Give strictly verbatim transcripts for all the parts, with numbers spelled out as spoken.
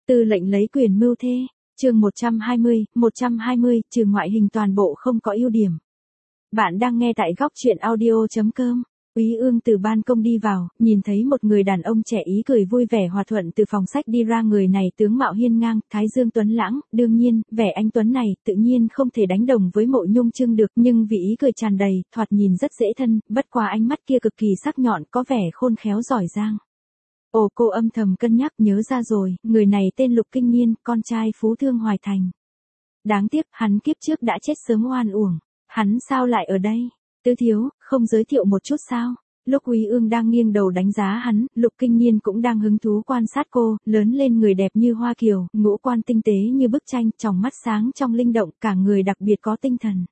Tư lệnh lấy quyền mưu thê, chương một trăm hai mươi, một trăm hai mươi, trừ ngoại hình toàn bộ không có ưu điểm. Bạn đang nghe tại góc truyện audio chấm com. Úy Ương từ ban công đi vào, nhìn thấy một người đàn ông trẻ ý cười vui vẻ hòa thuận từ phòng sách đi ra. Người này tướng mạo hiên ngang, thái dương tuấn lãng, đương nhiên, vẻ anh tuấn này tự nhiên không thể đánh đồng với Mộ Nhung Trưng được, nhưng vì ý cười tràn đầy, thoạt nhìn rất dễ thân, bất quá ánh mắt kia cực kỳ sắc nhọn, có vẻ khôn khéo giỏi giang. Ồ, cô âm thầm cân nhắc, nhớ ra rồi, người này tên Lục Kinh Nhiên, con trai Phú Thương Hoài Thành. Đáng tiếc, hắn kiếp trước đã chết sớm oan uổng. Hắn sao lại ở đây? Tứ thiếu, không giới thiệu một chút sao? Lúc Úy Ương đang nghiêng đầu đánh giá hắn, Lục Kinh Nhiên cũng đang hứng thú quan sát cô, lớn lên người đẹp như hoa kiều, ngũ quan tinh tế như bức tranh, tròng mắt sáng trong linh động, cả người đặc biệt có tinh thần.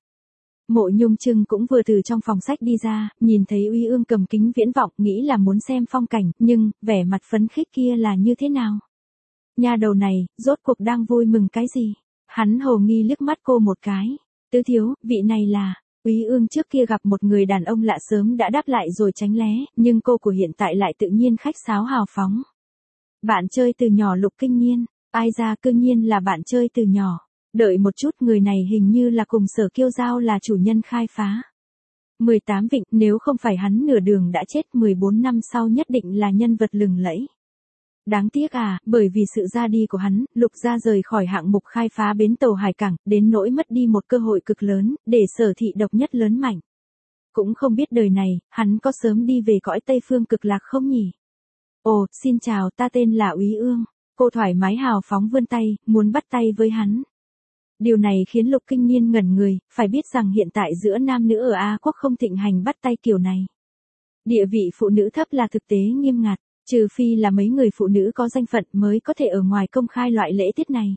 Mộ Nhung Trưng cũng vừa từ trong phòng sách đi ra, nhìn thấy Úy Ương cầm kính viễn vọng, nghĩ là muốn xem phong cảnh, nhưng, vẻ mặt phấn khích kia là như thế nào? Nhà đầu này, rốt cuộc đang vui mừng cái gì? Hắn hồ nghi liếc mắt cô một cái. Tứ thiếu, vị này là... Úy Ương trước kia gặp một người đàn ông lạ sớm đã đáp lại rồi tránh né, nhưng cô của hiện tại lại tự nhiên khách sáo hào phóng. Bạn chơi từ nhỏ Lục Kinh Nhiên, ai ra cư nhiên là bạn chơi từ nhỏ. Đợi một chút, người này hình như là cùng Sở Kiêu Giao là chủ nhân khai phá. mười tám vịnh, nếu không phải hắn nửa đường đã chết, mười bốn năm sau nhất định là nhân vật lừng lẫy. Đáng tiếc à, bởi vì sự ra đi của hắn, Lục gia rời khỏi hạng mục khai phá bến tàu hải cảng, đến nỗi mất đi một cơ hội cực lớn, để Sở thị độc nhất lớn mạnh. Cũng không biết đời này, hắn có sớm đi về cõi Tây Phương cực lạc không nhỉ? Ồ, xin chào, ta tên là Úy Ương. Cô thoải mái hào phóng vươn tay, muốn bắt tay với hắn. Điều này khiến Lục Kinh Nhiên ngẩn người, phải biết rằng hiện tại giữa nam nữ ở A Quốc không thịnh hành bắt tay kiểu này. Địa vị phụ nữ thấp là thực tế nghiêm ngặt. Trừ phi là mấy người phụ nữ có danh phận mới có thể ở ngoài công khai loại lễ tiết này.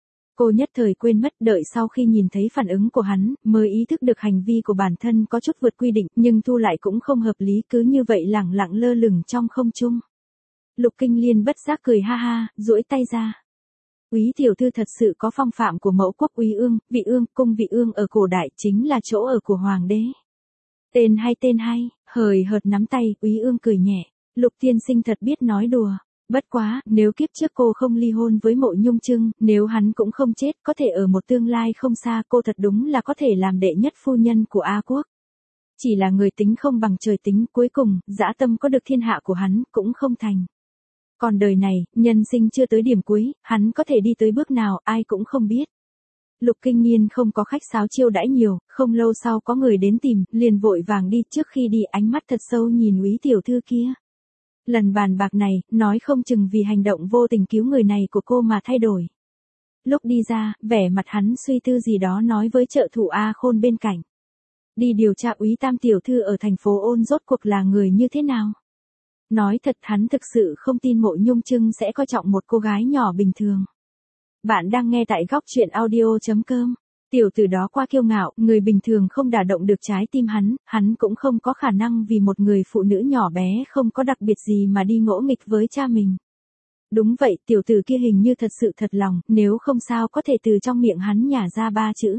Cô nhất thời quên mất, đợi sau khi nhìn thấy phản ứng của hắn, mới ý thức được hành vi của bản thân có chút vượt quy định, nhưng thu lại cũng không hợp lý, cứ như vậy lẳng lặng lơ lửng trong không trung. Lục Kinh Liên bất giác cười ha ha, duỗi tay ra. Úy tiểu thư thật sự có phong phạm của mẫu quốc. Úy Ương, vị ương, cung vị ương ở cổ đại chính là chỗ ở của hoàng đế. Tên hay tên hay, hời hợt nắm tay, Úy Ương cười nhẹ. Lục tiên sinh thật biết nói đùa. Bất quá, nếu kiếp trước cô không ly hôn với Mộ Nhung Trưng, nếu hắn cũng không chết, có thể ở một tương lai không xa, cô thật đúng là có thể làm đệ nhất phu nhân của A Quốc. Chỉ là người tính không bằng trời tính, cuối cùng, dã tâm có được thiên hạ của hắn, cũng không thành. Còn đời này, nhân sinh chưa tới điểm cuối, hắn có thể đi tới bước nào, ai cũng không biết. Lục Kinh Nhiên không có khách sáo chiêu đãi nhiều, không lâu sau có người đến tìm, liền vội vàng đi, trước khi đi ánh mắt thật sâu nhìn Úy tiểu thư kia. Lần bàn bạc này, nói không chừng vì hành động vô tình cứu người này của cô mà thay đổi. Lúc đi ra, vẻ mặt hắn suy tư gì đó nói với trợ thủ A Khôn bên cạnh. Đi điều tra Úy tam tiểu thư ở thành phố Ôn rốt cuộc là người như thế nào. Nói thật, hắn thực sự không tin Mộ Nhung Trưng sẽ coi trọng một cô gái nhỏ bình thường. Bạn đang nghe tại góc truyện audio chấm com. Tiểu tử đó qua kiêu ngạo, người bình thường không đả động được trái tim hắn, hắn cũng không có khả năng vì một người phụ nữ nhỏ bé không có đặc biệt gì mà đi ngỗ nghịch với cha mình. Đúng vậy, tiểu tử kia hình như thật sự thật lòng, nếu không sao có thể từ trong miệng hắn nhả ra ba chữ.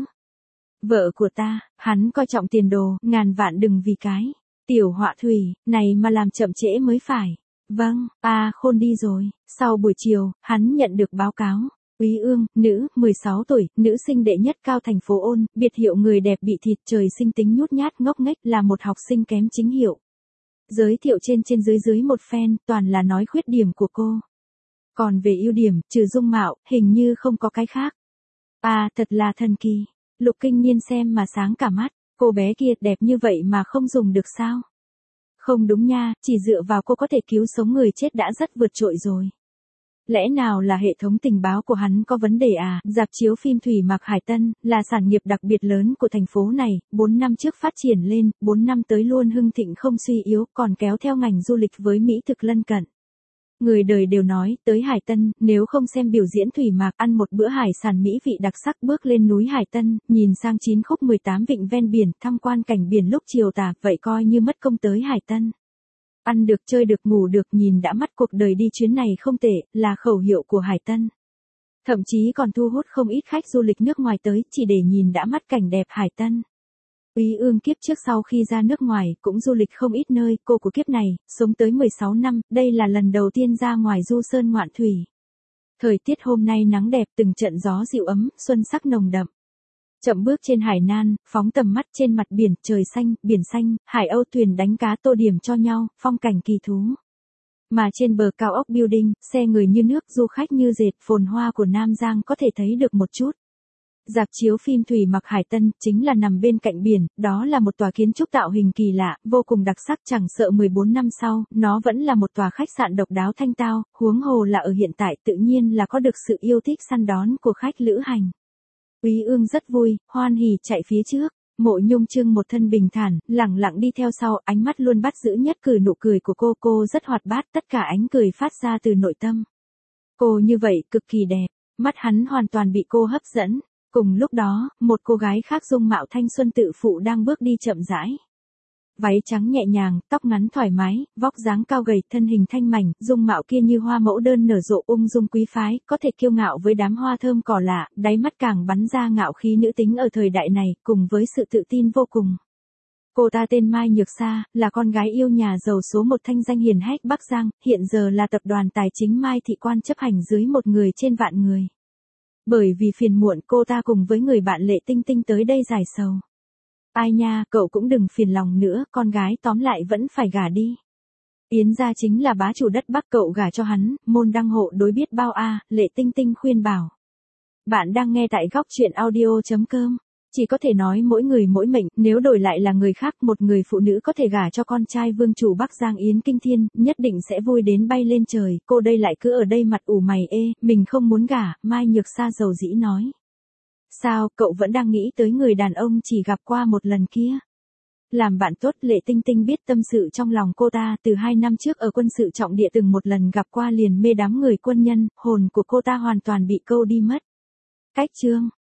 Vợ của ta, hắn coi trọng tiền đồ, ngàn vạn đừng vì cái. Tiểu họa thủy, này mà làm chậm trễ mới phải. Vâng, A Khôn đi rồi. Sau buổi chiều, hắn nhận được báo cáo. Úy Ương, nữ, mười sáu tuổi, nữ sinh đệ nhất cao thành phố Ôn, biệt hiệu người đẹp bị thịt, trời sinh tính nhút nhát ngốc nghếch, là một học sinh kém chính hiệu. Giới thiệu trên trên dưới dưới một phen, toàn là nói khuyết điểm của cô. Còn về ưu điểm, trừ dung mạo, hình như không có cái khác. À, thật là thần kỳ. Lục Kinh Nhiên xem mà sáng cả mắt, cô bé kia đẹp như vậy mà không dùng được sao? Không đúng nha, chỉ dựa vào cô có thể cứu sống người chết đã rất vượt trội rồi. Lẽ nào là hệ thống tình báo của hắn có vấn đề à? Rạp chiếu phim Thủy Mạc Hải Tân, là sản nghiệp đặc biệt lớn của thành phố này, bốn năm trước phát triển lên, bốn năm tới luôn hưng thịnh không suy yếu, còn kéo theo ngành du lịch với Mỹ thực lân cận. Người đời đều nói, tới Hải Tân, nếu không xem biểu diễn Thủy Mạc, ăn một bữa hải sản mỹ vị đặc sắc, bước lên núi Hải Tân, nhìn sang chín khúc mười tám vịnh ven biển, tham quan cảnh biển lúc chiều tà, vậy coi như mất công tới Hải Tân. Ăn được chơi được ngủ được nhìn đã mắt, cuộc đời đi chuyến này không tệ, là khẩu hiệu của Hải Tân. Thậm chí còn thu hút không ít khách du lịch nước ngoài tới, chỉ để nhìn đã mắt cảnh đẹp Hải Tân. Úy Ương kiếp trước sau khi ra nước ngoài, cũng du lịch không ít nơi, cô của kiếp này, sống tới mười sáu năm, đây là lần đầu tiên ra ngoài du sơn ngoạn thủy. Thời tiết hôm nay nắng đẹp, từng trận gió dịu ấm, xuân sắc nồng đậm. Chậm bước trên hải nan, phóng tầm mắt trên mặt biển, trời xanh, biển xanh, hải âu thuyền đánh cá tô điểm cho nhau, phong cảnh kỳ thú. Mà trên bờ cao ốc building, xe người như nước, du khách như dệt, phồn hoa của Nam Giang có thể thấy được một chút. Rạp chiếu phim Thủy Mặc Hải Tân chính là nằm bên cạnh biển, đó là một tòa kiến trúc tạo hình kỳ lạ, vô cùng đặc sắc, chẳng sợ mười bốn năm sau, nó vẫn là một tòa khách sạn độc đáo thanh tao, huống hồ là ở hiện tại tự nhiên là có được sự yêu thích săn đón của khách lữ hành. Úy Ương rất vui, hoan hỉ chạy phía trước, Mộ Nhung Trưng một thân bình thản, lẳng lặng đi theo sau, ánh mắt luôn bắt giữ nhất cử nụ cười của cô, cô rất hoạt bát, tất cả ánh cười phát ra từ nội tâm. Cô như vậy, cực kỳ đẹp, mắt hắn hoàn toàn bị cô hấp dẫn. Cùng lúc đó, một cô gái khác dung mạo thanh xuân tự phụ đang bước đi chậm rãi. Váy trắng nhẹ nhàng, tóc ngắn thoải mái, vóc dáng cao gầy, thân hình thanh mảnh, dung mạo kia như hoa mẫu đơn nở rộ ung dung quý phái, có thể kiêu ngạo với đám hoa thơm cỏ lạ, đáy mắt càng bắn ra ngạo khí nữ tính ở thời đại này, cùng với sự tự tin vô cùng. Cô ta tên Mai Nhược Sa, là con gái yêu nhà giàu số một thanh danh hiển hách Bắc Giang, hiện giờ là tập đoàn tài chính Mai Thị Quan chấp hành dưới một người trên vạn người. Bởi vì phiền muộn cô ta cùng với người bạn Lệ Tinh Tinh tới đây giải sầu. Ai nha, cậu cũng đừng phiền lòng nữa, con gái tóm lại vẫn phải gả đi. Yến gia chính là bá chủ đất Bắc, cậu gả cho hắn, môn đăng hộ đối biết bao a, Lệ Tinh Tinh khuyên bảo. Bạn đang nghe tại góc truyện audio chấm com. Chỉ có thể nói mỗi người mỗi mệnh, nếu đổi lại là người khác, một người phụ nữ có thể gả cho con trai vương chủ Bắc Giang Yến Kinh Thiên, nhất định sẽ vui đến bay lên trời, cô đây lại cứ ở đây mặt ủ mày ê, mình không muốn gả, Mai Nhược Sa dầu dĩ nói. Sao, cậu vẫn đang nghĩ tới người đàn ông chỉ gặp qua một lần kia? Làm bạn tốt, Lệ Tinh Tinh biết tâm sự trong lòng cô ta, từ hai năm trước ở quân sự trọng địa từng một lần gặp qua liền mê đám người quân nhân, hồn của cô ta hoàn toàn bị câu đi mất. Cách chương